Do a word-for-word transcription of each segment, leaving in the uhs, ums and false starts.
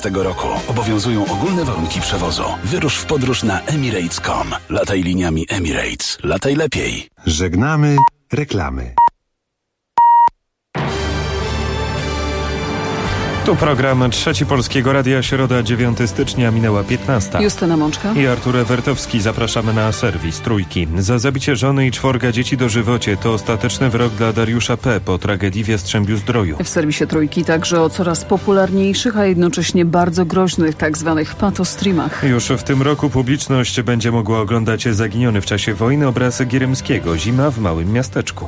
Tego roku obowiązują ogólne warunki przewozu. Wyrusz w podróż na emirates kropka com. Lataj liniami Emirates. Lataj lepiej. Żegnamy reklamy. Tu program Trzeci Polskiego Radia, środa dziewiątego stycznia, minęła piętnasta. Justyna Mączka I Artur Ewertowski. Zapraszamy na serwis Trójki. Za zabicie żony i czworga dzieci dożywocie to ostateczny wyrok dla Dariusza P. po tragedii w Jastrzębiu-Zdroju. W serwisie Trójki także o coraz popularniejszych, a jednocześnie bardzo groźnych tzw. patostreamach. Już w tym roku publiczność będzie mogła oglądać zaginiony w czasie wojny obraz Gierymskiego „Zima w małym miasteczku”.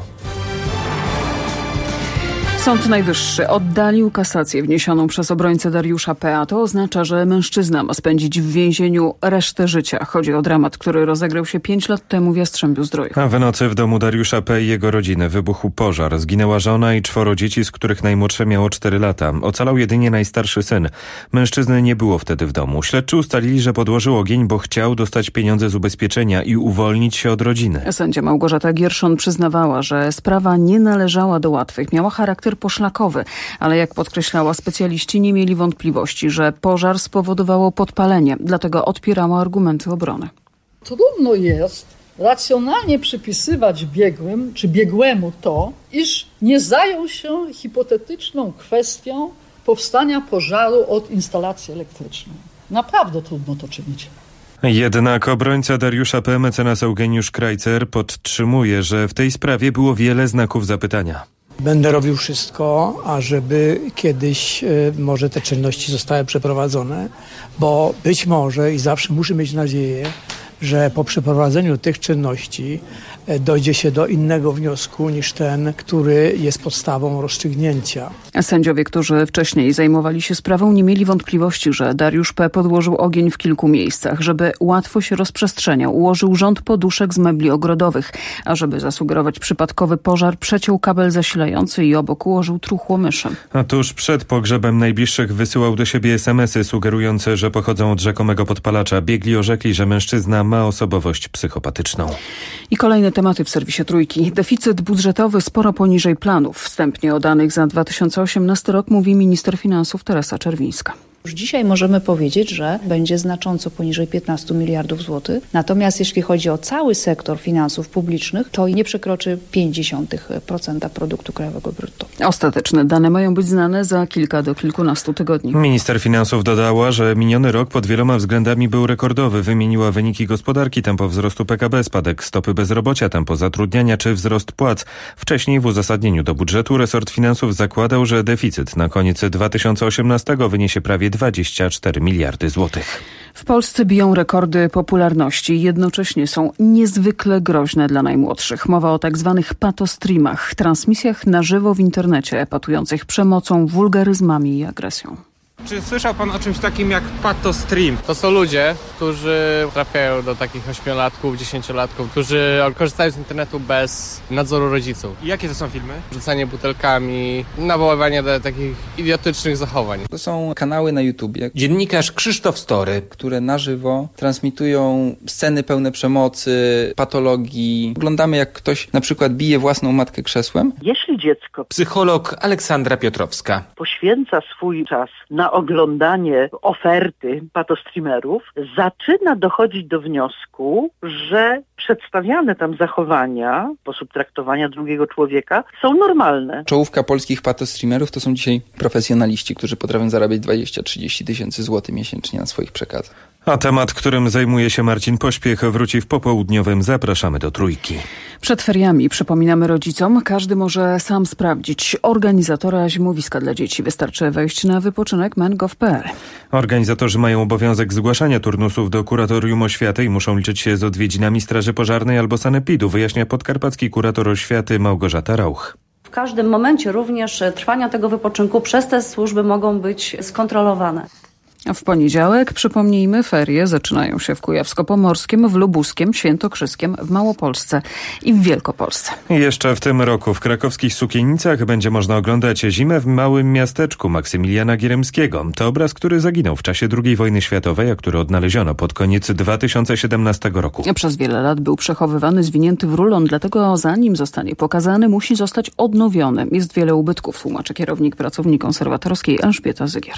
Sąd Najwyższy oddalił kasację wniesioną przez obrońcę Dariusza P., a to oznacza, że mężczyzna ma spędzić w więzieniu resztę życia. Chodzi o dramat, który rozegrał się pięć lat temu w Jastrzębiu-Zdroju. A w nocy w domu Dariusza P. i jego rodziny wybuchł pożar. Zginęła żona i czworo dzieci, z których najmłodsze miało cztery lata. Ocalał jedynie najstarszy syn. Mężczyzny nie było wtedy w domu. Śledczy ustalili, że podłożył ogień, bo chciał dostać pieniądze z ubezpieczenia i uwolnić się od rodziny. Sędzia Małgorzata Gierszon przyznawała, że sprawa nie należała do łatwych. Miała charakter poszlakowy, ale jak podkreślała, specjaliści nie mieli wątpliwości, że pożar spowodowało podpalenie. Dlatego odpierała argumenty obrony. Trudno jest racjonalnie przypisywać biegłym czy biegłemu to, iż nie zajął się hipotetyczną kwestią powstania pożaru od instalacji elektrycznej. Naprawdę trudno to czynić. Jednak obrońca Dariusza P., mecenas Eugeniusz Krajcer, podtrzymuje, że w tej sprawie było wiele znaków zapytania. Będę robił wszystko, ażeby kiedyś y, może te czynności zostały przeprowadzone, bo być może i zawsze muszę mieć nadzieję, że po przeprowadzeniu tych czynności dojdzie się do innego wniosku niż ten, który jest podstawą rozstrzygnięcia. Sędziowie, którzy wcześniej zajmowali się sprawą, nie mieli wątpliwości, że Dariusz P. podłożył ogień w kilku miejscach, żeby łatwo się rozprzestrzeniał. Ułożył rząd poduszek z mebli ogrodowych, a żeby zasugerować przypadkowy pożar, przeciął kabel zasilający i obok ułożył truchło myszy. A tuż przed pogrzebem najbliższych wysyłał do siebie es em esy sugerujące, że pochodzą od rzekomego podpalacza. Biegli orzekli, że mężczyzna ma osobowość psychopatyczną. I kolejne tematy w serwisie Trójki. Deficyt budżetowy sporo poniżej planów. Wstępnie o danych za dwa tysiące osiemnasty rok mówi minister finansów Teresa Czerwińska. Już dzisiaj możemy powiedzieć, że będzie znacząco poniżej piętnastu miliardów złotych. Natomiast jeśli chodzi o cały sektor finansów publicznych, to nie przekroczy pięćdziesiąt procent produktu krajowego brutto. Ostateczne dane mają być znane za kilka do kilkunastu tygodni. Minister finansów dodała, że miniony rok pod wieloma względami był rekordowy. Wymieniła wyniki gospodarki, tempo wzrostu P K B, spadek stopy bezrobocia, tempo zatrudniania czy wzrost płac. Wcześniej w uzasadnieniu do budżetu resort finansów zakładał, że deficyt na koniec dwa tysiące osiemnastego wyniesie prawie dwadzieścia cztery miliardy złotych. W Polsce biją rekordy popularności i jednocześnie są niezwykle groźne dla najmłodszych. Mowa o tak zwanych patostreamach, transmisjach na żywo w internecie, epatujących przemocą, wulgaryzmami i agresją. Czy słyszał pan o czymś takim jak patostream? To są ludzie, którzy trafiają do takich ośmiolatków, dziesięciolatków, którzy korzystają z internetu bez nadzoru rodziców. I jakie to są filmy? Rzucanie butelkami, nawoływanie do takich idiotycznych zachowań. To są kanały na YouTubie. Dziennikarz Krzysztof Story, które na żywo transmitują sceny pełne przemocy, patologii. Oglądamy, jak ktoś na przykład bije własną matkę krzesłem. Jeśli dziecko, psycholog Aleksandra Piotrowska, poświęca swój czas na oglądanie oferty patostreamerów, zaczyna dochodzić do wniosku, że przedstawiane tam zachowania, sposób traktowania drugiego człowieka są normalne. Czołówka polskich patostreamerów to są dzisiaj profesjonaliści, którzy potrafią zarabiać dwadzieścia trzydzieści tysięcy złotych miesięcznie na swoich przekazach. A temat, którym zajmuje się Marcin Pośpiech, wróci w popołudniowym. Zapraszamy do Trójki. Przed feriami przypominamy rodzicom, każdy może sam sprawdzić organizatora zimowiska dla dzieci. Wystarczy wejść na wypoczynek men kropka gov kropka p l. Organizatorzy mają obowiązek zgłaszania turnusów do Kuratorium Oświaty i muszą liczyć się z odwiedzinami Straży Pożarnej albo sanepidu, wyjaśnia podkarpacki kurator oświaty Małgorzata Rauch. W każdym momencie również trwania tego wypoczynku przez te służby mogą być skontrolowane. A w poniedziałek, przypomnijmy, ferie zaczynają się w Kujawsko-Pomorskim, w Lubuskiem, Świętokrzyskiem, w Małopolsce i w Wielkopolsce. Jeszcze w tym roku w krakowskich Sukienicach będzie można oglądać Zimę w małym miasteczku Maksymiliana Gierymskiego. To obraz, który zaginął w czasie drugiej wojny światowej, a który odnaleziono pod koniec dwa tysiące siedemnastego roku. Przez wiele lat był przechowywany zwinięty w rulon, dlatego zanim zostanie pokazany, musi zostać odnowiony. Jest wiele ubytków, tłumaczy kierownik pracowni konserwatorskiej Elżbieta Zygier.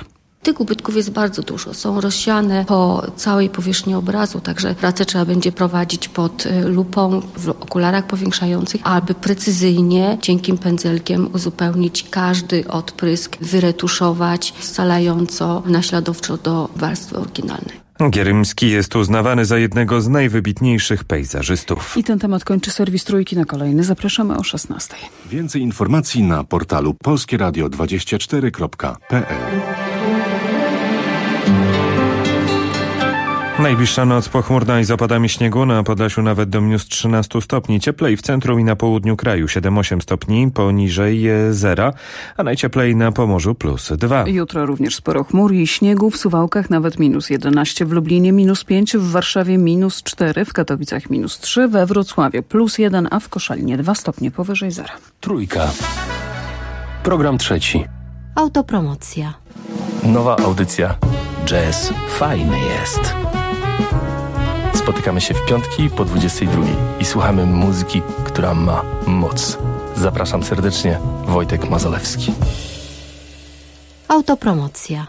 Tych ubytków jest bardzo dużo. Są rozsiane po całej powierzchni obrazu, także pracę trzeba będzie prowadzić pod lupą, w okularach powiększających, aby precyzyjnie, cienkim pędzelkiem uzupełnić każdy odprysk, wyretuszować scalająco, naśladowczo do warstwy oryginalnej. Gierymski jest uznawany za jednego z najwybitniejszych pejzażystów. I ten temat kończy serwis Trójki. Na kolejny zapraszamy o szesnastej. Więcej informacji na portalu polskie radio dwadzieścia cztery kropka p l. Najbliższa noc pochmurna i z opadami śniegu, na Podlasiu nawet do minus trzynaście stopni. Cieplej w centrum i na południu kraju siedem osiem stopni, poniżej zera, a najcieplej na Pomorzu plus dwa. Jutro również sporo chmur i śniegu, w Suwałkach nawet minus jedenaście, w Lublinie minus pięć, w Warszawie minus cztery, w Katowicach minus trzy, we Wrocławiu plus jeden, a w Koszalinie dwa stopnie powyżej zera. Trójka. Program trzeci. Autopromocja. Nowa audycja. Jazz fajny jest. Spotykamy się w piątki po dwudziestej drugiej i słuchamy muzyki, która ma moc. Zapraszam serdecznie, Wojtek Mazolewski. Autopromocja.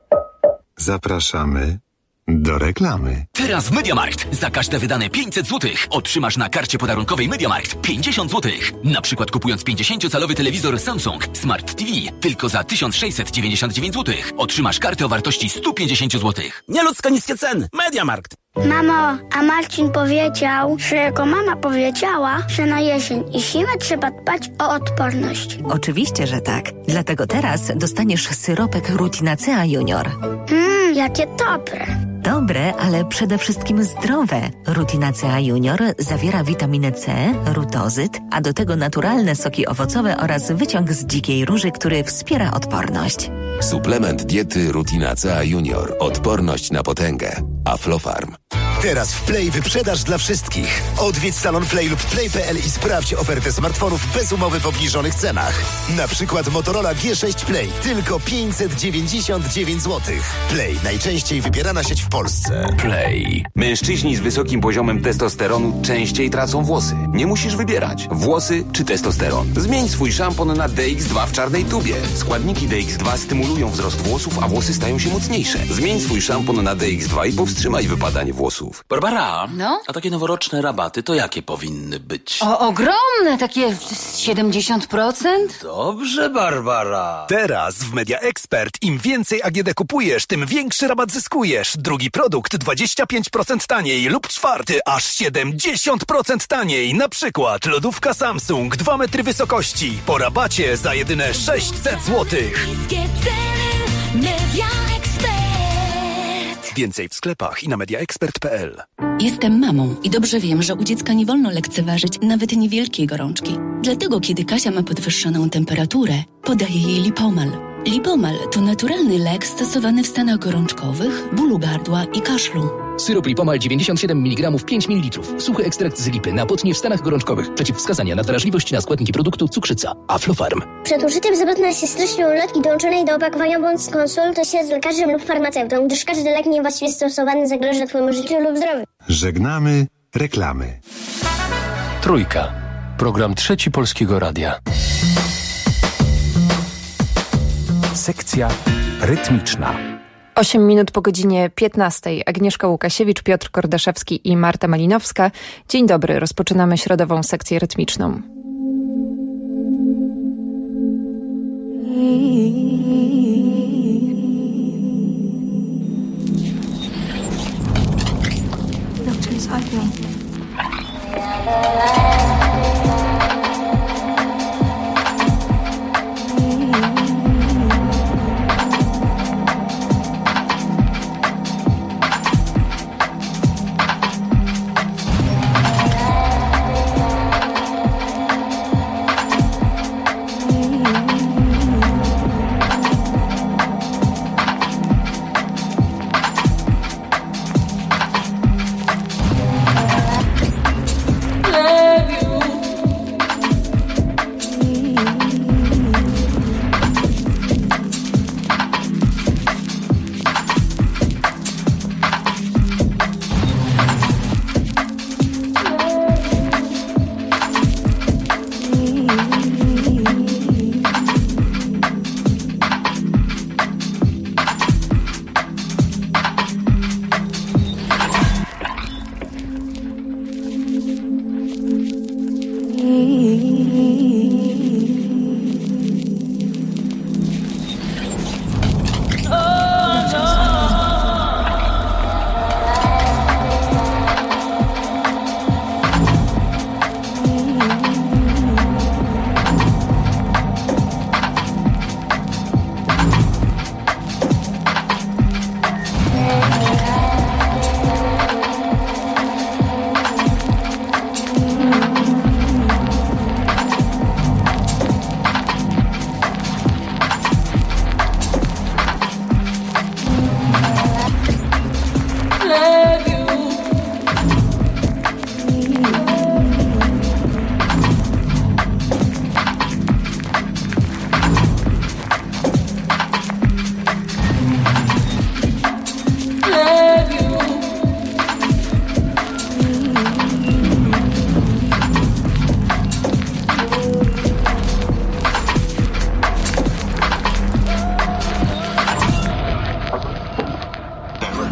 Zapraszamy do reklamy. Teraz w MediaMarkt. Za każde wydane pięćset złotych otrzymasz na karcie podarunkowej MediaMarkt pięćdziesiąt złotych. Na przykład kupując pięćdziesięciocalowy telewizor Samsung Smart T V tylko za tysiąc sześćset dziewięćdziesiąt dziewięć złotych otrzymasz kartę o wartości sto pięćdziesiąt złotych. Nieludzko niskie ceny. MediaMarkt. Mamo, a Marcin powiedział, że jego mama powiedziała, że na jesień i zimę trzeba dbać o odporność. Oczywiście, że tak. Dlatego teraz dostaniesz syropek Rutinacea Junior. Mmm, jakie dobre. Dobre, ale przede wszystkim zdrowe. Rutinacea Junior zawiera witaminę C, rutozyt, a do tego naturalne soki owocowe oraz wyciąg z dzikiej róży, który wspiera odporność. Suplement diety Rutinacea Junior. Odporność na potęgę. Aflofarm. Teraz w Play wyprzedaż dla wszystkich. Odwiedź salon Play lub play kropka p l i sprawdź ofertę smartfonów bez umowy w obniżonych cenach. Na przykład Motorola G sześć Play, tylko pięćset dziewięćdziesiąt dziewięć złotych. Play, najczęściej wybierana sieć w Polsce. Play. Mężczyźni z wysokim poziomem testosteronu częściej tracą włosy. Nie musisz wybierać. Włosy czy testosteron. Zmień swój szampon na D X dwa w czarnej tubie. Składniki D X dwa stymulują wzrost włosów, a włosy stają się mocniejsze. Zmień swój szampon na D X dwa i powstrzymaj wypadanie włosów. Barbara, no? A takie noworoczne rabaty to jakie powinny być? O, ogromne, takie siedemdziesiąt procent? Dobrze, Barbara. Teraz w Media Expert im więcej A G D kupujesz, tym większy rabat zyskujesz. Drugi produkt dwadzieścia pięć procent taniej lub czwarty aż siedemdziesiąt procent taniej. Na przykład lodówka Samsung dwa metry wysokości po rabacie za jedyne sześćset złotych. Media Expert. Więcej w sklepach i na mediaexpert kropka p l. Jestem mamą i dobrze wiem, że u dziecka nie wolno lekceważyć nawet niewielkiej gorączki. Dlatego, kiedy Kasia ma podwyższoną temperaturę, podaję jej Lipomal. Lipomal to naturalny lek stosowany w stanach gorączkowych, bólu gardła i kaszlu. Syrop Lipomal dziewięćdziesiąt siedem miligramów pięć mililitrów. Suchy ekstrakt z lipy na potnie w stanach gorączkowych. Przeciwwskazania na wrażliwość na składniki produktu cukrzyca. Aflofarm. Przed użyciem zapewne się styczną ulotki dołączonej do opakowania bądź skonsultuj się z lekarzem lub farmaceutą, gdyż każdy lek niewłaściwie stosowany zagraża Twojemu życiu lub zdrowiu. Żegnamy reklamy. Trójka. Program trzeci Polskiego Radia. Sekcja rytmiczna. osiem minut po godzinie piętnastej. Agnieszka Łukasiewicz, Piotr Kordaszewski i Marta Malinowska. Dzień dobry, rozpoczynamy środową sekcję rytmiczną. Love you.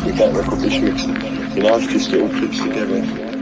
we get recognition. You know, it's just little kids together.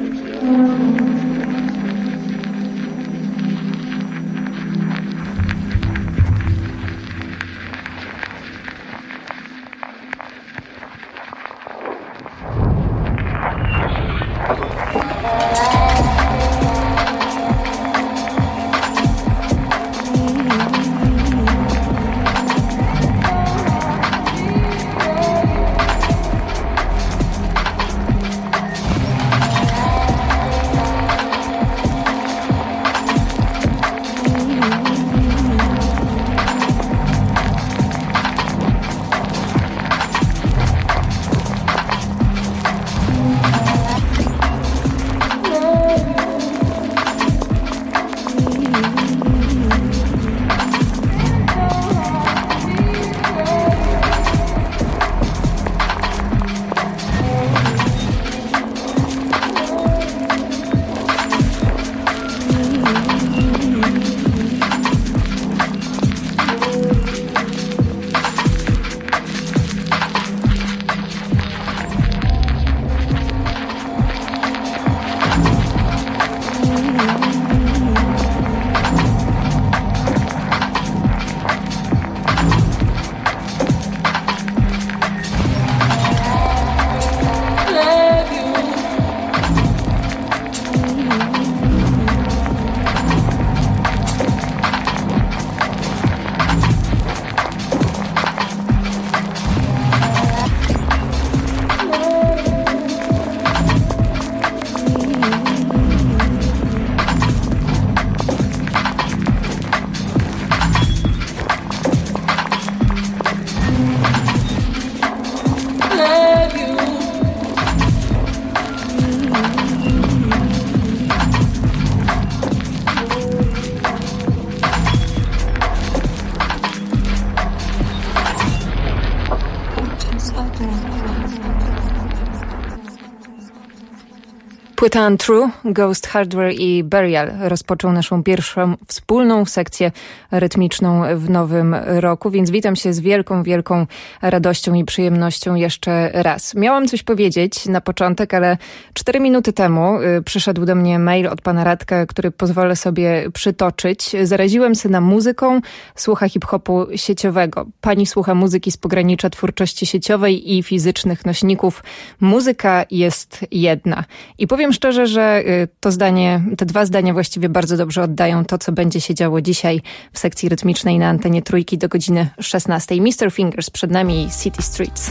Płyta Untrue, Ghost Hardware i Burial rozpoczął naszą pierwszą wspólną sekcję rytmiczną w nowym roku, więc witam się z wielką, wielką radością i przyjemnością jeszcze raz. Miałam coś powiedzieć na początek, ale cztery minuty temu y, przyszedł do mnie mail od pana Radka, który pozwolę sobie przytoczyć. Zaraziłem syna muzyką, słucha hip-hopu sieciowego. Pani słucha muzyki z pogranicza twórczości sieciowej i fizycznych nośników. Muzyka jest jedna. I powiem szczerze, że to zdanie, te dwa zdania właściwie bardzo dobrze oddają to, co będzie się działo dzisiaj w sekcji rytmicznej na antenie Trójki do godziny szesnastej. mister Fingers przed nami, City Streets.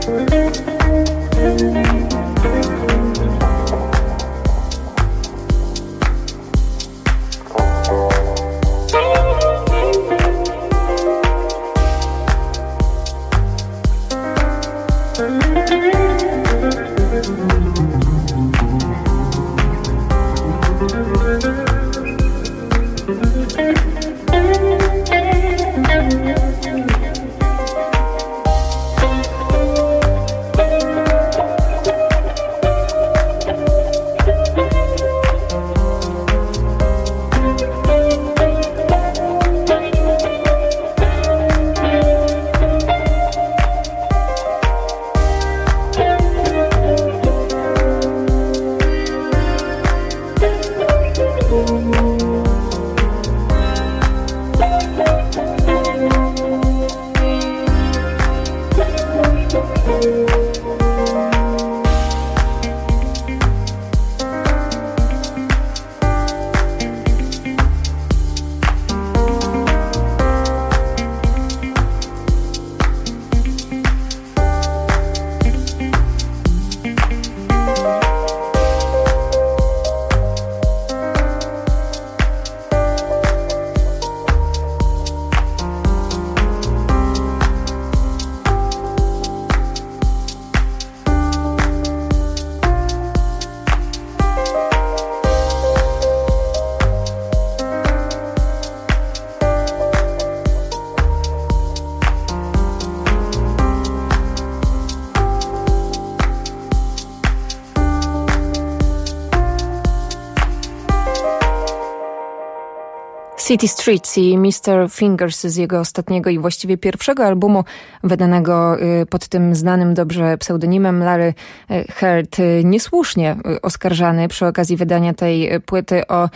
City Streets i mister Fingers z jego ostatniego i właściwie pierwszego albumu wydanego pod tym znanym dobrze pseudonimem Larry Heard, niesłusznie oskarżany przy okazji wydania tej płyty o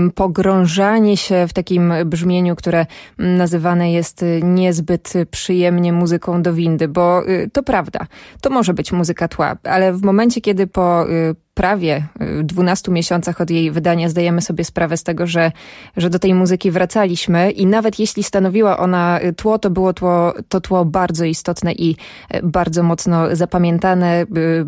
pogrążanie się w takim brzmieniu, które nazywane jest niezbyt przyjemnie muzyką do windy, bo to prawda, to może być muzyka tła, ale w momencie, kiedy po prawie dwunastu miesiącach od jej wydania zdajemy sobie sprawę z tego, że, że do tej muzyki wracaliśmy i nawet jeśli stanowiła ona tło, to było tło, to tło bardzo istotne i bardzo mocno zapamiętane,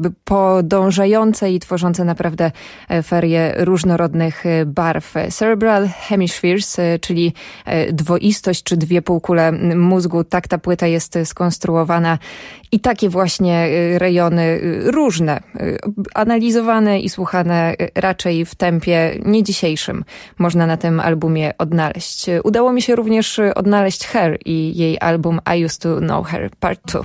podążające i tworzące naprawdę ferię różnorodnych barw. Cerebral Hemispheres, czyli dwoistość czy dwie półkule mózgu, tak ta płyta jest skonstruowana i takie właśnie rejony różne, analizowane i słuchane raczej w tempie nie dzisiejszym można na tym albumie odnaleźć. Udało mi się również odnaleźć Her i jej album I Used to Know Her Part two.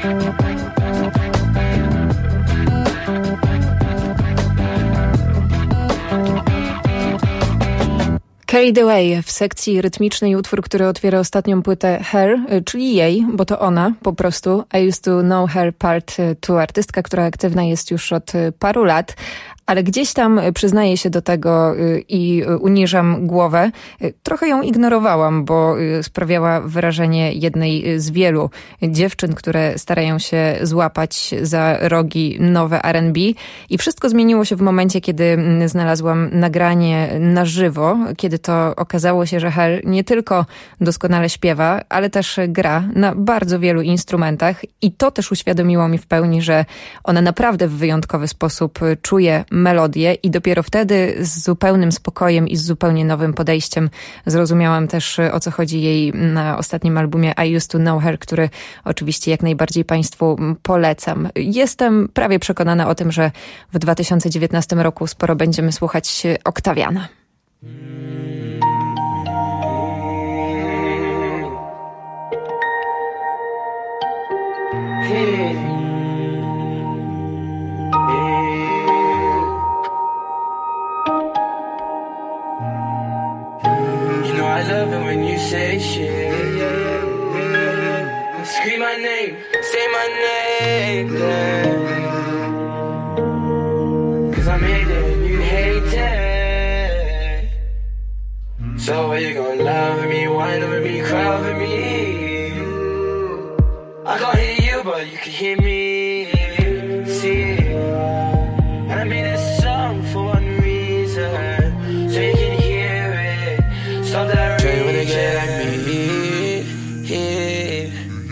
Carried Away w sekcji rytmicznej utwór, który otwiera ostatnią płytę Her, czyli jej, bo to ona po prostu. I used to know her part two, artystka, która aktywna jest już od paru lat. Ale gdzieś tam przyznaję się do tego i uniżam głowę. Trochę ją ignorowałam, bo sprawiała wrażenie jednej z wielu dziewczyn, które starają się złapać za rogi nowe R and B. I wszystko zmieniło się w momencie, kiedy znalazłam nagranie na żywo, kiedy to okazało się, że Her nie tylko doskonale śpiewa, ale też gra na bardzo wielu instrumentach. I to też uświadomiło mi w pełni, że ona naprawdę w wyjątkowy sposób czuje melodię i dopiero wtedy z zupełnym spokojem i z zupełnie nowym podejściem zrozumiałam też, o co chodzi jej na ostatnim albumie I used to know her, który oczywiście jak najbardziej Państwu polecam. Jestem prawie przekonana o tym, że w dwa tysiące dziewiętnastym roku sporo będziemy słuchać Oktawiana. I love it when you say shit. Scream my name, say my name, then. Cause I made it and you hate it. So are you gonna love me, whine over me, cry over me? I can't hear you, but you can hear me. See, and I made this song for one reason, so you can hear it. Stop that. Wanna get like me, yeah.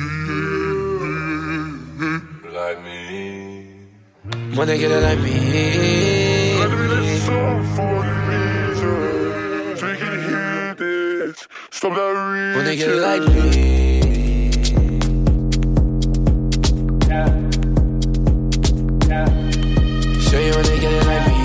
Like me. Wanna get it like me. Let me let this song for one reason, so you can hear this. Stop that reason. Wanna get it like me. Yeah. Yeah. So you wanna get it like me.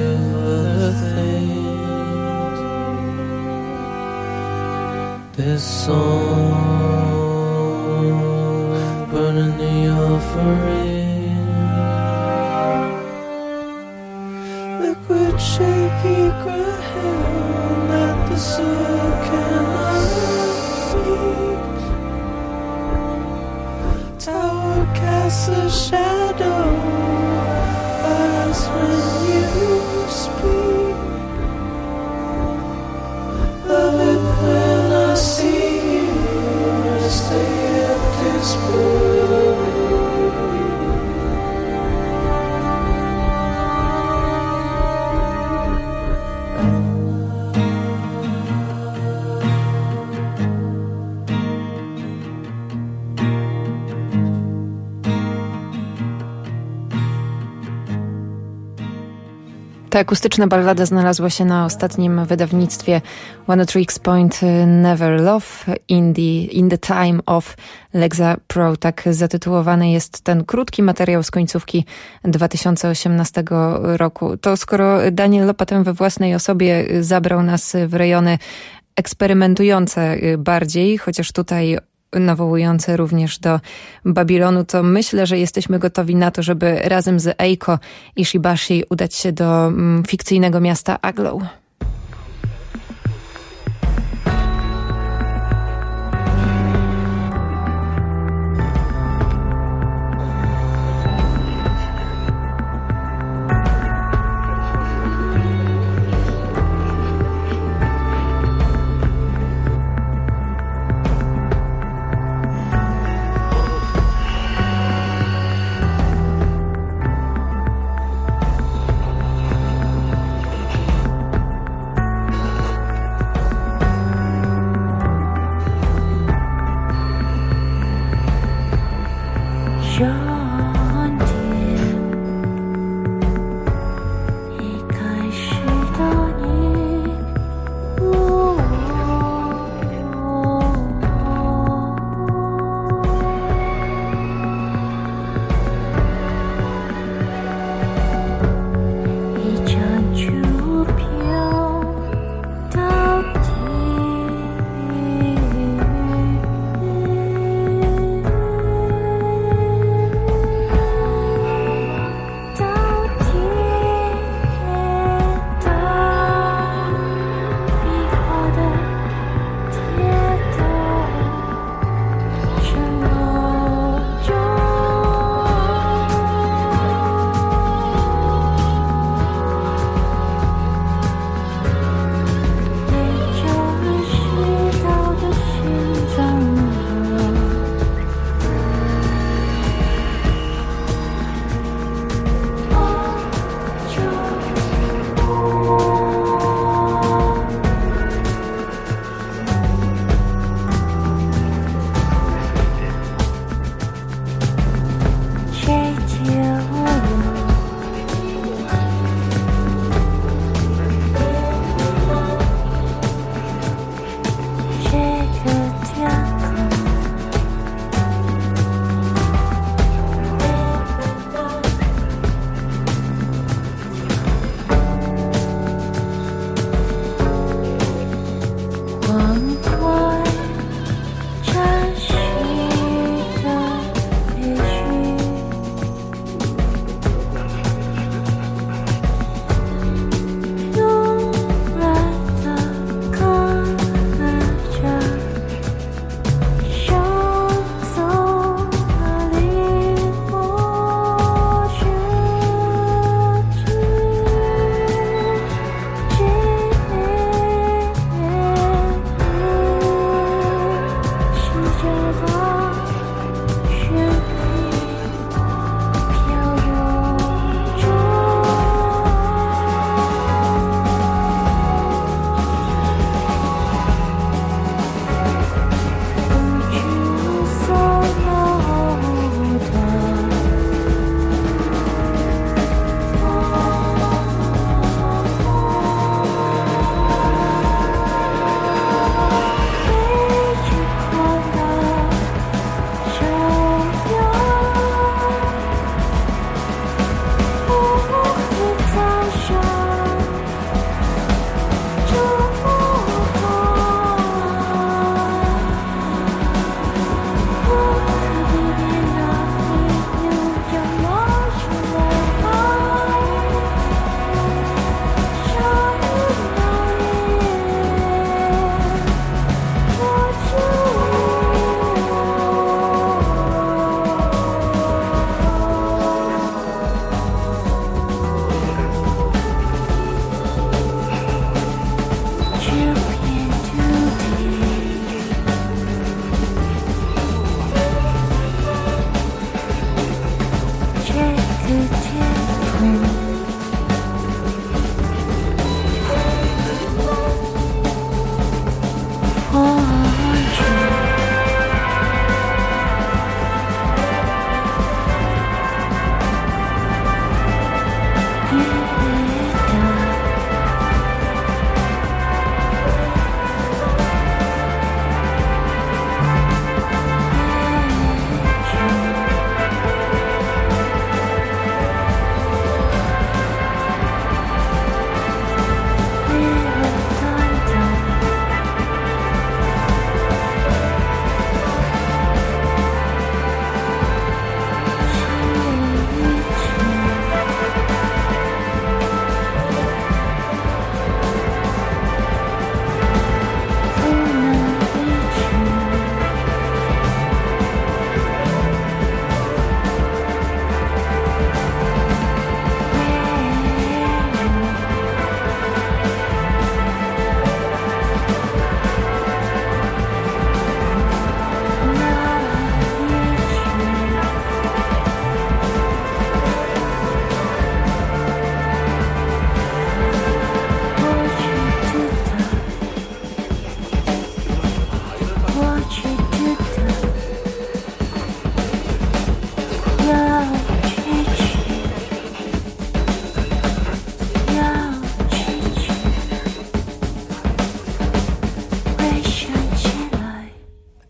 of other things. This song burning the offering, liquid shaky ground that the soul cannot reach. Tower casts a shadow as when you speak. Love it when I see you stay at this point. Ta akustyczna ballada znalazła się na ostatnim wydawnictwie One Tricks Point Never Love in the, in the Time of Lexa Pro. Tak zatytułowany jest ten krótki materiał z końcówki dwa tysiące osiemnastego roku. To skoro Daniel Lopatin we własnej osobie zabrał nas w rejony eksperymentujące bardziej, chociaż tutaj nawołujące również do Babilonu, to myślę, że jesteśmy gotowi na to, żeby razem z Eiko Ishibashi udać się do mm, fikcyjnego miasta Aglow.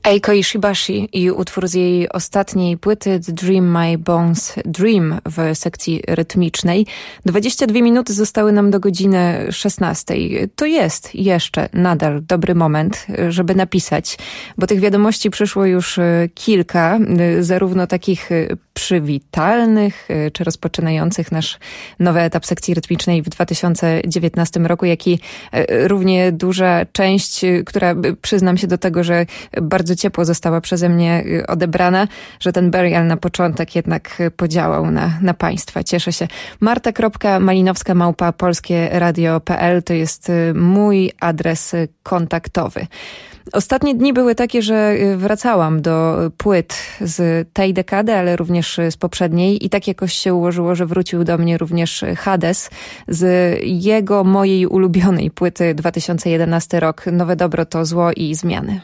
Eiko Ishibashi i utwór z jej ostatniej płyty The Dream My Bones Dream w sekcji rytmicznej. dwadzieścia dwie minuty zostały nam do godziny szesnastej. To jest jeszcze nadal dobry moment, żeby napisać, bo tych wiadomości przyszło już kilka, zarówno takich przywitalnych, czy rozpoczynających nasz nowy etap sekcji rytmicznej w dwa tysiące dziewiętnastym roku, jak i równie duża część, która, przyznam się do tego, że bardzo ciepło została przeze mnie odebrana, że ten Burial na początek jednak podziałał na, na państwa. Cieszę się. Marta Malinowska małpa polskie radio kropka p l to jest mój adres kontaktowy. Ostatnie dni były takie, że wracałam do płyt z tej dekady, ale również z poprzedniej i tak jakoś się ułożyło, że wrócił do mnie również Hades z jego, mojej ulubionej płyty dwa tysiące jedenasty rok. Nowe dobro to zło i zmiany.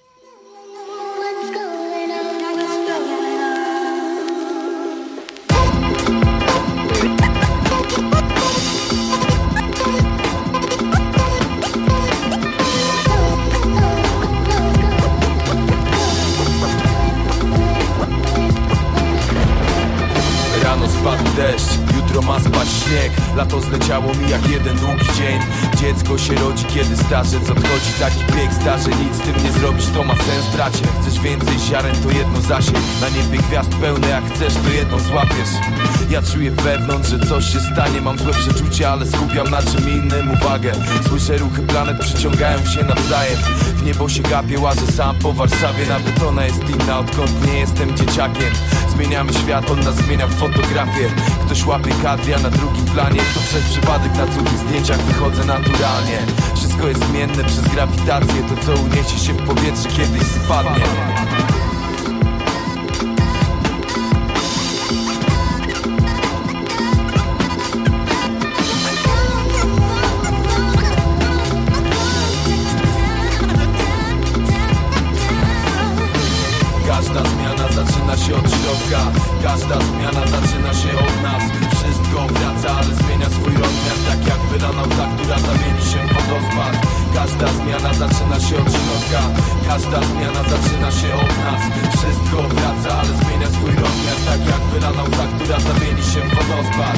Spadł deszcz, jutro ma spać śnieg. Lato zleciało mi jak jeden długi dzień. Dziecko się rodzi, kiedy starzec odchodzi. Taki bieg zdarzy, nic z tym nie zrobisz, to ma sens, bracie. Chcesz więcej ziaren, to jedno zasiej. Na niebie gwiazd pełne, jak chcesz, to jedną złapiesz. Ja czuję wewnątrz, że coś się stanie. Mam złe przeczucia, ale skupiam na czym innym uwagę. Słyszę ruchy planet, przyciągają się nawzajem. W niebo się gapię, łażę sam po Warszawie. Nawet ona jest inna, odkąd nie jestem dzieciakiem. Zmieniamy świat, on nas zmienia w fotografię. Ktoś łapie kadr, ja na drugim planie. To przez przypadek na cudzych zdjęciach wychodzę naturalnie. Wszystko jest zmienne przez grawitację. To co uniesie się w powietrze kiedyś spadnie. Każda zmiana zaczyna się od środka. Każda zmiana zaczyna się od nas. Wszystko wraca, ale zmienia swój rozmiar. Tak jak wylana łza, która zamieni się w wodospad. Każda zmiana zaczyna się od środka. Każda zmiana zaczyna się od nas. Wszystko wraca, ale zmienia swój rozmiar. Tak jak wylana łza, która zamieni się w wodospad.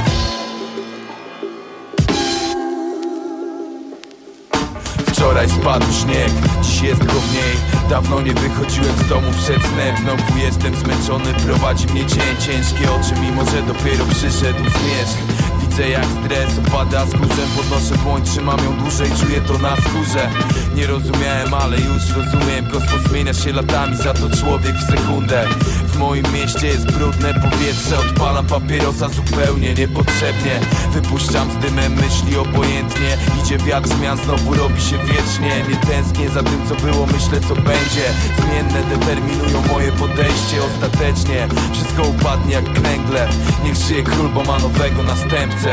Wczoraj spadł śnieg, dziś jest go mniej. Dawno nie wychodziłem z domu przed snem. Znowu jestem zmęczony, prowadzi mnie dzień. Ciężkie oczy, mimo że dopiero przyszedł zmierzch. Widzę jak stres opada z kurzem. Podnoszę dłoń, trzymam ją dłużej, czuję to na skórze. Nie rozumiałem, ale już rozumiem. Kosmos zmienia się latami, za to człowiek w sekundę. W moim mieście jest brudne powietrze. Odpalam papierosa zupełnie niepotrzebnie. Wypuszczam z dymem myśli obojętnie. Idzie wiatr zmian, znowu robi się wiecznie. Nie tęsknię za tym co było, myślę co będzie. Zmienne determinują moje podejście. Ostatecznie wszystko upadnie jak kręgle. Niech żyje król, bo ma nowego następcę.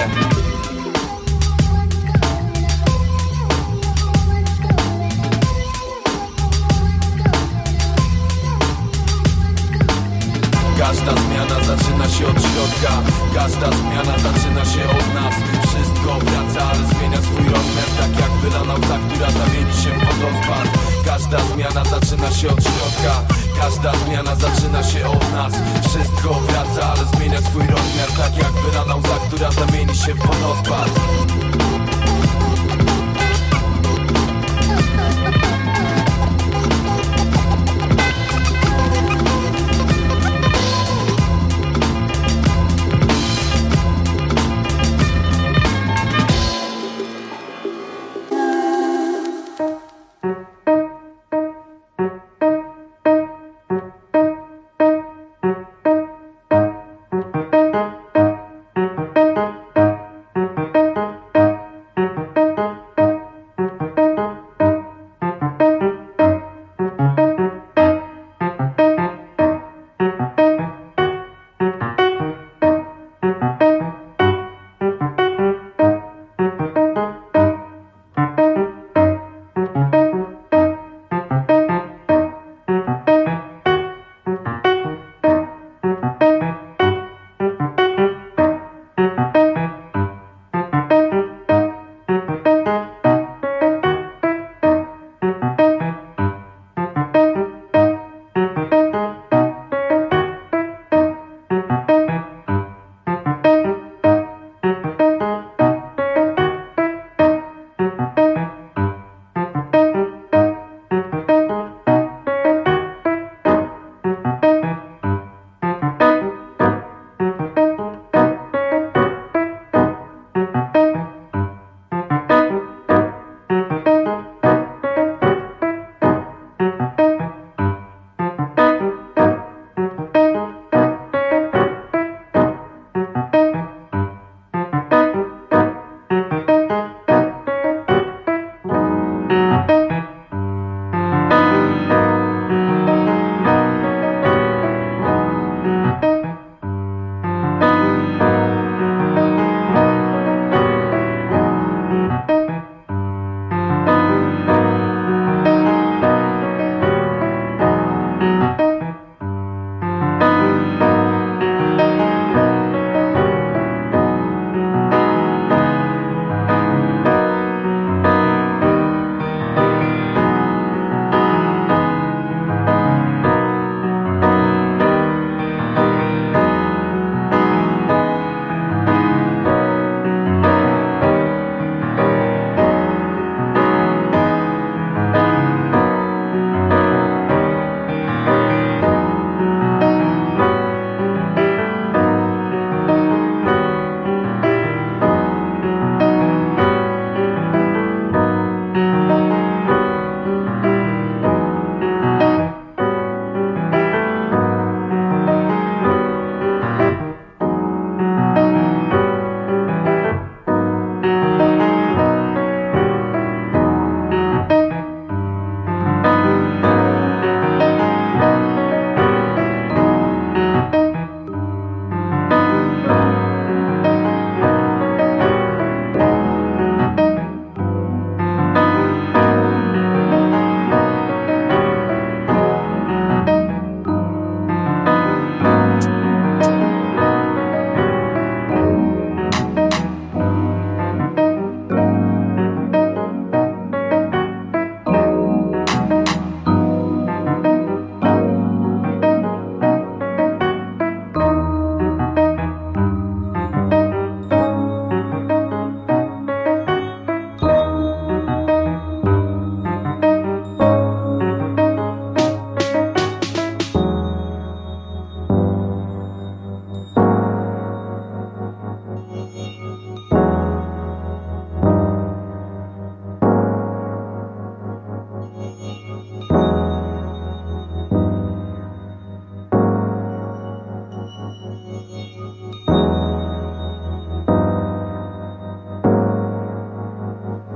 Każda zmiana zaczyna się od środka. Każda zmiana zaczyna się od nas. Wszystko wraca, ale zmienia swój rozmiar. Tak jak wylana łza, która zamieni się w wodospad. Każda zmiana zaczyna się od środka. Każda zmiana zaczyna się od nas. Wszystko wraca, ale zmienia swój rozmiar. Tak jak wylana łza, która zamieni się w wodospad.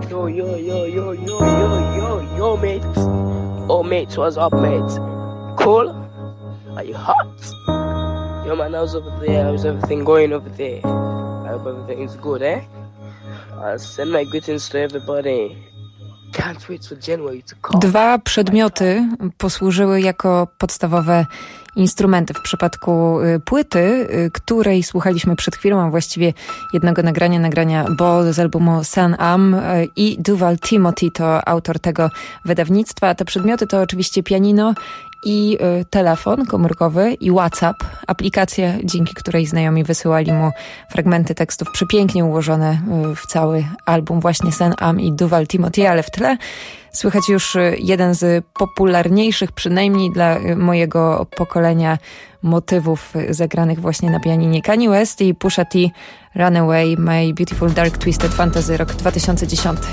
Yo, yo, yo, yo, yo, yo, yo, yo, mates. Oh, mates, what's up, mates? Cool? Are you hot? Yo, man, how's over there? How's everything going over there? I hope everything is good, eh? I'll send my greetings to everybody. Can't wait for January to come. Dwa przedmioty posłużyły jako podstawowe instrumenty w przypadku płyty, której słuchaliśmy przed chwilą, a właściwie jednego nagrania, nagrania Ball z albumu San Am, i Duval Timothy to autor tego wydawnictwa. Te przedmioty to oczywiście pianino i telefon komórkowy i WhatsApp, aplikacja, dzięki której znajomi wysyłali mu fragmenty tekstów przepięknie ułożone w cały album, właśnie San Am i Duval Timothy, ale w tle słychać już jeden z popularniejszych, przynajmniej dla mojego pokolenia, motywów zagranych właśnie na pianinie. Kanye West i Pusha T, Runaway, My Beautiful Dark Twisted Fantasy, rok dwa tysiące dziesiąty.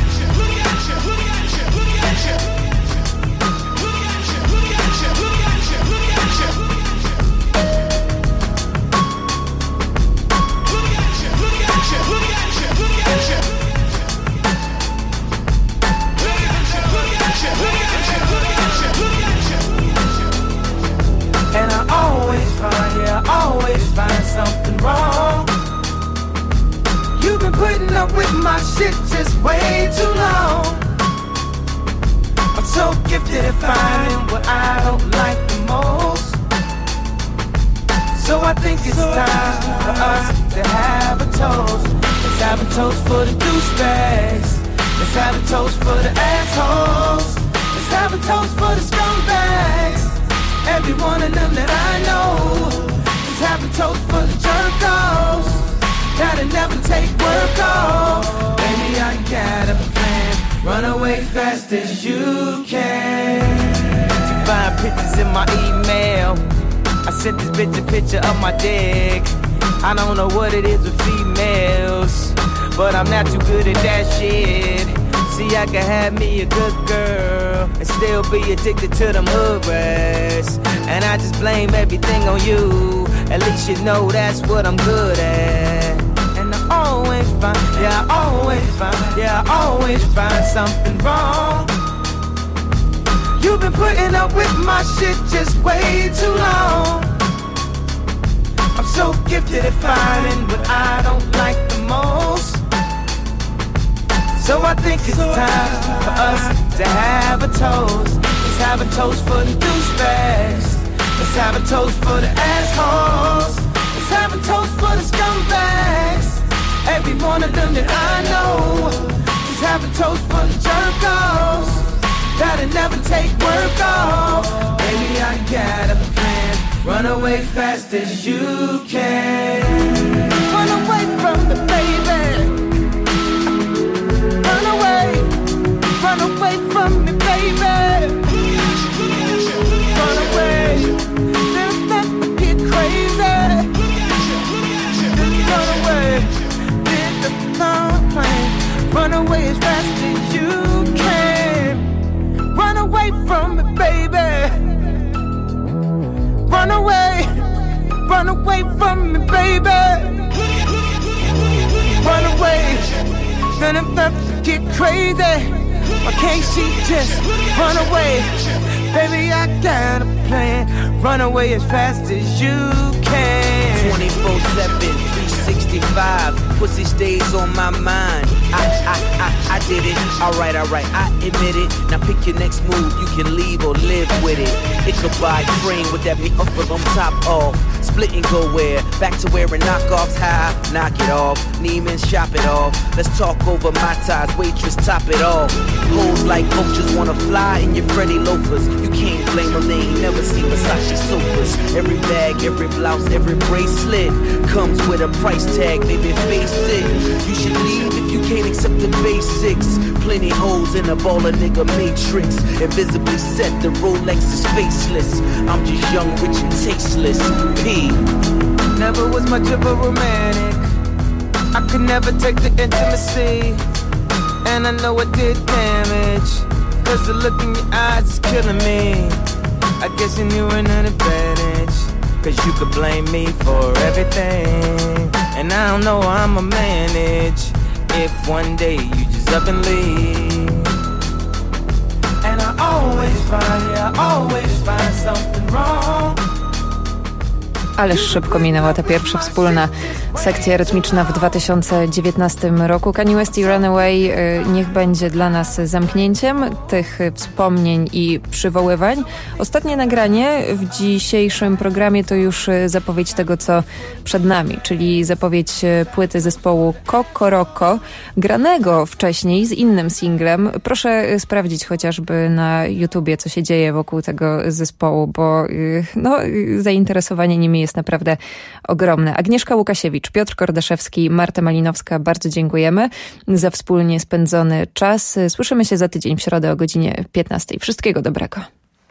Always find something wrong. You've been putting up with my shit just way too long. I'm so gifted at finding what I don't like the most. So I think it's time for us to have a toast. Let's have a toast for the douchebags. Let's have a toast for the assholes. Let's have a toast for the scumbags. Every one of them that I know. Have a toast for the jerk-offs that'll never take work off. Baby, I got a plan. Run away fast as you can. You find pictures in my email. I sent this bitch a picture of my dick. I don't know what it is with females, but I'm not too good at that shit. See, I can have me a good girl and still be addicted to them hood rats. And I just blame everything on you. At least you know that's what I'm good at. And I always find, yeah, I always find, yeah, I always find something wrong. You've been putting up with my shit just way too long. I'm so gifted at finding what I don't like the most. So I think it's time for us to have a toast. Let's have a toast for the douchebags. Let's have a toast for the assholes. Let's have a toast for the scumbags. Every one of them that I know. Let's have a toast for the jerk-offs that'll never take work off. Baby, I got a plan. Run away fast as you can. Run away from me, baby. Run away. Run away from me, baby. Run away. Run away as fast as you can. Run away from me, baby. Run away. Run away from me, baby. Run away. Then I'm about to get crazy. Why can't she just run away? Baby, I got a plan. Run away as fast as you can. twenty-four seven, three sixty-five. Pussy stays on my mind. I, I, I, I did it. Alright, alright, I admit it. Now pick your next move. You can leave or live with it. Ichabod Crane with that big offer on top off. Split and go where? Back to wearing knockoffs. High, knock it off. Neiman's shop it off. Let's talk over my ties. Waitress, top it off. Hoes like vultures wanna fly in your Freddy loafers. You can't blame them, they ain't never seen Versace sofas. Every bag, every blouse, every bracelet comes with a price tag, baby, face it. You should leave if you can't accept the basics. Plenty holes in a baller nigga matrix. Invisibly set, the Rolex is faceless. I'm just young, rich and tasteless. P. Never was much of a romantic. I could never take the intimacy. And I know it did damage. Cause the look in your eyes is killing me. I guess you knew an advantage. Cause you could blame me for everything. And I don't know how I'ma manage if one day you just up and leave. And I always find, yeah, I always find something wrong. Ależ szybko minęła ta pierwsza wspólna sekcja rytmiczna w dwa tysiące dziewiętnastym roku. Kanye West i Runaway niech będzie dla nas zamknięciem tych wspomnień i przywoływań. Ostatnie nagranie w dzisiejszym programie to już zapowiedź tego, co przed nami, czyli zapowiedź płyty zespołu Kokoroko, granego wcześniej z innym singlem. Proszę sprawdzić chociażby na YouTubie, co się dzieje wokół tego zespołu, bo no, zainteresowanie nimi jest naprawdę ogromne. Agnieszka Łukasiewicz, Piotr Kordaszewski, Marta Malinowska, bardzo dziękujemy za wspólnie spędzony czas. Słyszymy się za tydzień w środę o godzinie piętnastej. Wszystkiego dobrego.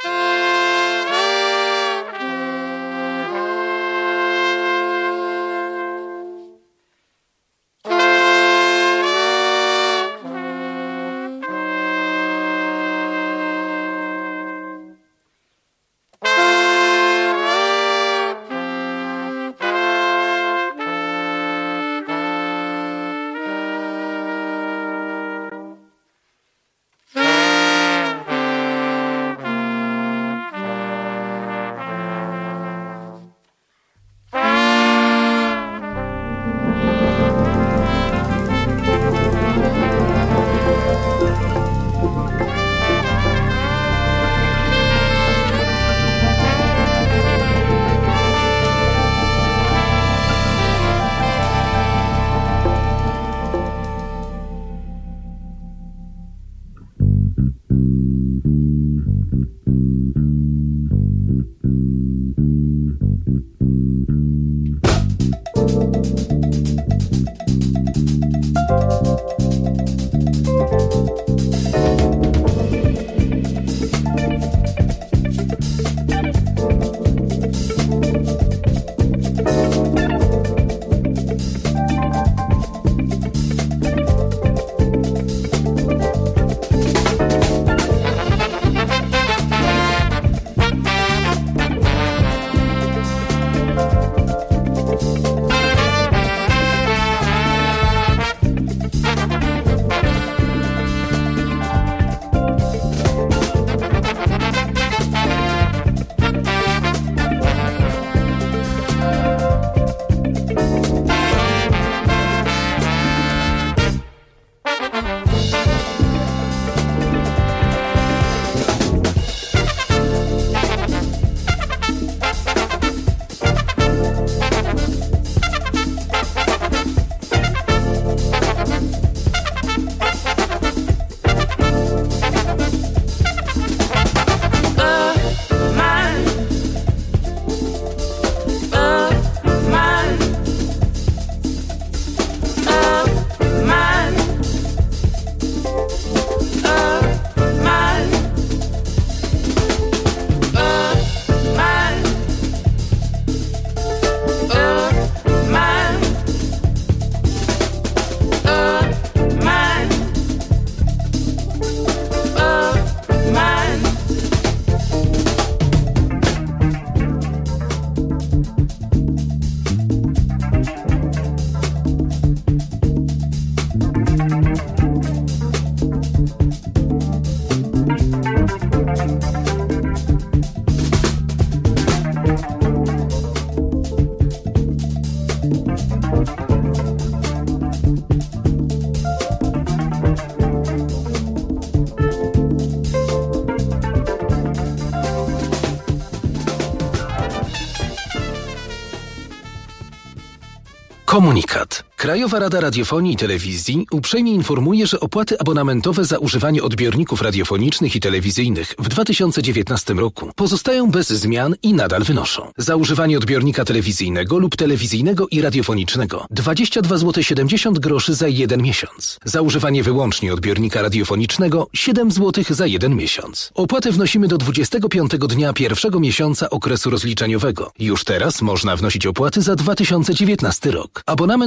Komunikat. Krajowa Rada Radiofonii i Telewizji uprzejmie informuje, że opłaty abonamentowe za używanie odbiorników radiofonicznych i telewizyjnych w dwa tysiące dziewiętnastym roku pozostają bez zmian i nadal wynoszą. Za używanie odbiornika telewizyjnego lub telewizyjnego i radiofonicznego dwadzieścia dwa złote siedemdziesiąt groszy za jeden miesiąc. Za używanie wyłącznie odbiornika radiofonicznego siedem złotych za jeden miesiąc. Opłatę wnosimy do dwudziestego piątego dnia pierwszego miesiąca okresu rozliczeniowego. Już teraz można wnosić opłaty za dwa tysiące dziewiętnasty rok. Abonament można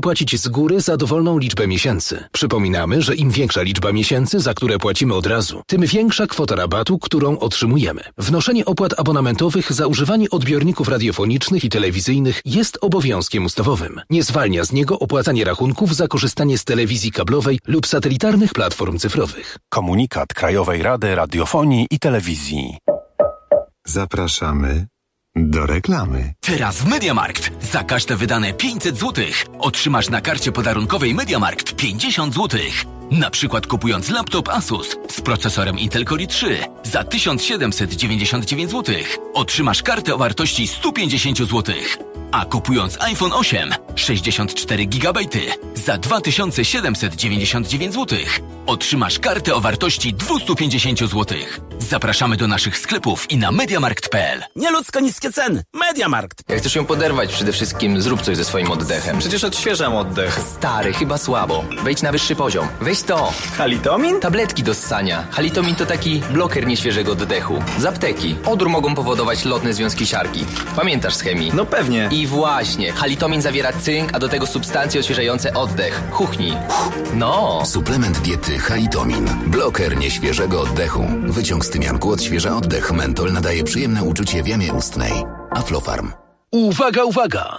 zapłacić z góry za dowolną liczbę miesięcy. Przypominamy, że im większa liczba miesięcy, za które płacimy od razu, tym większa kwota rabatu, którą otrzymujemy. Wnoszenie opłat abonamentowych za używanie odbiorników radiofonicznych i telewizyjnych jest obowiązkiem ustawowym. Nie zwalnia z niego opłacanie rachunków za korzystanie z telewizji kablowej lub satelitarnych platform cyfrowych. Komunikat Krajowej Rady Radiofonii i Telewizji. Zapraszamy do reklamy. Teraz w MediaMarkt. Za każde wydane pięćset złotych otrzymasz na karcie podarunkowej MediaMarkt pięćdziesiąt złotych. Na przykład kupując laptop Asus z procesorem Intel Core i trzy za tysiąc siedemset dziewięćdziesiąt dziewięć złotych otrzymasz kartę o wartości sto pięćdziesiąt złotych. A kupując iPhone osiem sześćdziesiąt cztery gigabajty za dwa tysiące siedemset dziewięćdziesiąt dziewięć złotych otrzymasz kartę o wartości dwieście pięćdziesiąt złotych. Zapraszamy do naszych sklepów i na mediamarkt kropka p l. Nieludzko niskie ceny. MediaMarkt. Jak chcesz ją poderwać, przede wszystkim zrób coś ze swoim oddechem. Przecież odświeżam oddech. Stary, chyba słabo. Wejdź na wyższy poziom. Weź to. Halitomin? Tabletki do ssania. Halitomin to taki bloker nieświeżego oddechu. Z apteki. Odór mogą powodować lotne związki siarki. Pamiętasz z chemii? No pewnie. I właśnie. Halitomin zawiera cynk, a do tego substancje odświeżające oddech. Chuchnij. No. Suplement diety Halitomin. Bloker nieświeżego oddechu. Wyciąg z tymianku odświeża oddech. Mentol nadaje przyjemne uczucie w jamie ustnej. Aflofarm. Uwaga, uwaga!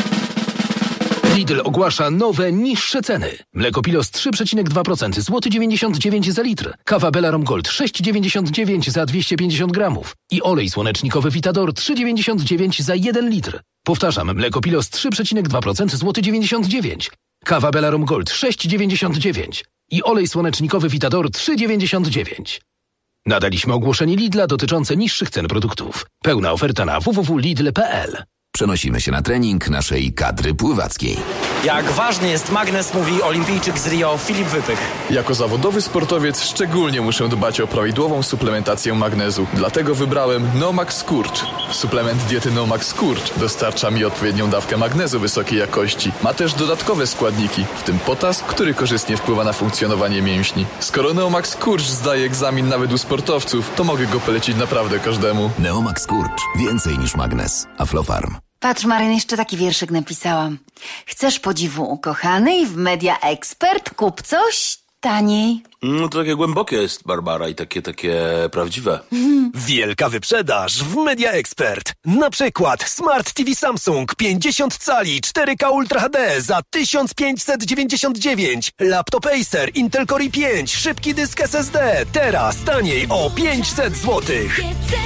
Lidl ogłasza nowe, niższe ceny. Mleko Pilos trzy przecinek dwa procent, złoty dziewięćdziesiąt dziewięć za litr. Kawa Belarom Gold sześć dziewięćdziesiąt dziewięć za dwieście pięćdziesiąt gramów. I olej słonecznikowy Vitador trzy dziewięćdziesiąt dziewięć za jeden litr. Powtarzam, mleko Pilos trzy przecinek dwa procent, złoty dziewięćdziesiąt dziewięć. Kawa Belarom Gold sześć dziewięćdziesiąt dziewięć. I olej słonecznikowy Vitador trzy dziewięćdziesiąt dziewięć. Nadaliśmy ogłoszenie Lidla dotyczące niższych cen produktów. Pełna oferta na w w w kropka lidl kropka p l. Przenosimy się na trening naszej kadry pływackiej. Jak ważny jest magnes, mówi olimpijczyk z Rio Filip Wypych. Jako zawodowy sportowiec szczególnie muszę dbać o prawidłową suplementację magnezu. Dlatego wybrałem Nomax Skurcz. Suplement diety Nomax Skurcz dostarcza mi odpowiednią dawkę magnezu wysokiej jakości. Ma też dodatkowe składniki, w tym potas, który korzystnie wpływa na funkcjonowanie mięśni. Skoro Neomax Skurcz zdaje egzamin nawet u sportowców, to mogę go polecić naprawdę każdemu. Neomax Skurcz. Więcej niż magnes. Aflofarm. Patrz, Maryn, jeszcze taki wierszyk napisałam. Chcesz podziwu ukochanej w Media Expert? Kup coś taniej. No to takie głębokie jest, Barbara, i takie, takie prawdziwe. Wielka wyprzedaż w Media Expert. Na przykład Smart T V Samsung pięćdziesiąt cali cztery K Ultra H D za tysiąc pięćset dziewięćdziesiąt dziewięć. Laptop Acer Intel Core i pięć, szybki dysk S S D. Teraz taniej o pięćset złotych.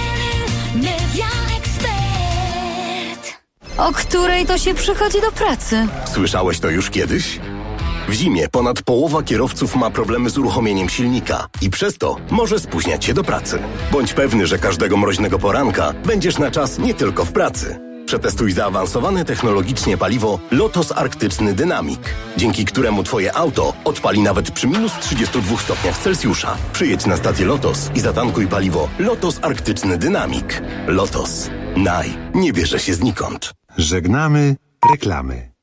O której to się przychodzi do pracy? Słyszałeś to już kiedyś? W zimie ponad połowa kierowców ma problemy z uruchomieniem silnika i przez to może spóźniać się do pracy. Bądź pewny, że każdego mroźnego poranka będziesz na czas nie tylko w pracy. Przetestuj zaawansowane technologicznie paliwo Lotos Arktyczny Dynamik, dzięki któremu twoje auto odpali nawet przy minus trzydziestu dwóch stopniach Celsjusza. Przyjedź na stację Lotos i zatankuj paliwo Lotos Arktyczny Dynamik. Lotos. Naj. Nie bierze się znikąd. Żegnamy reklamy.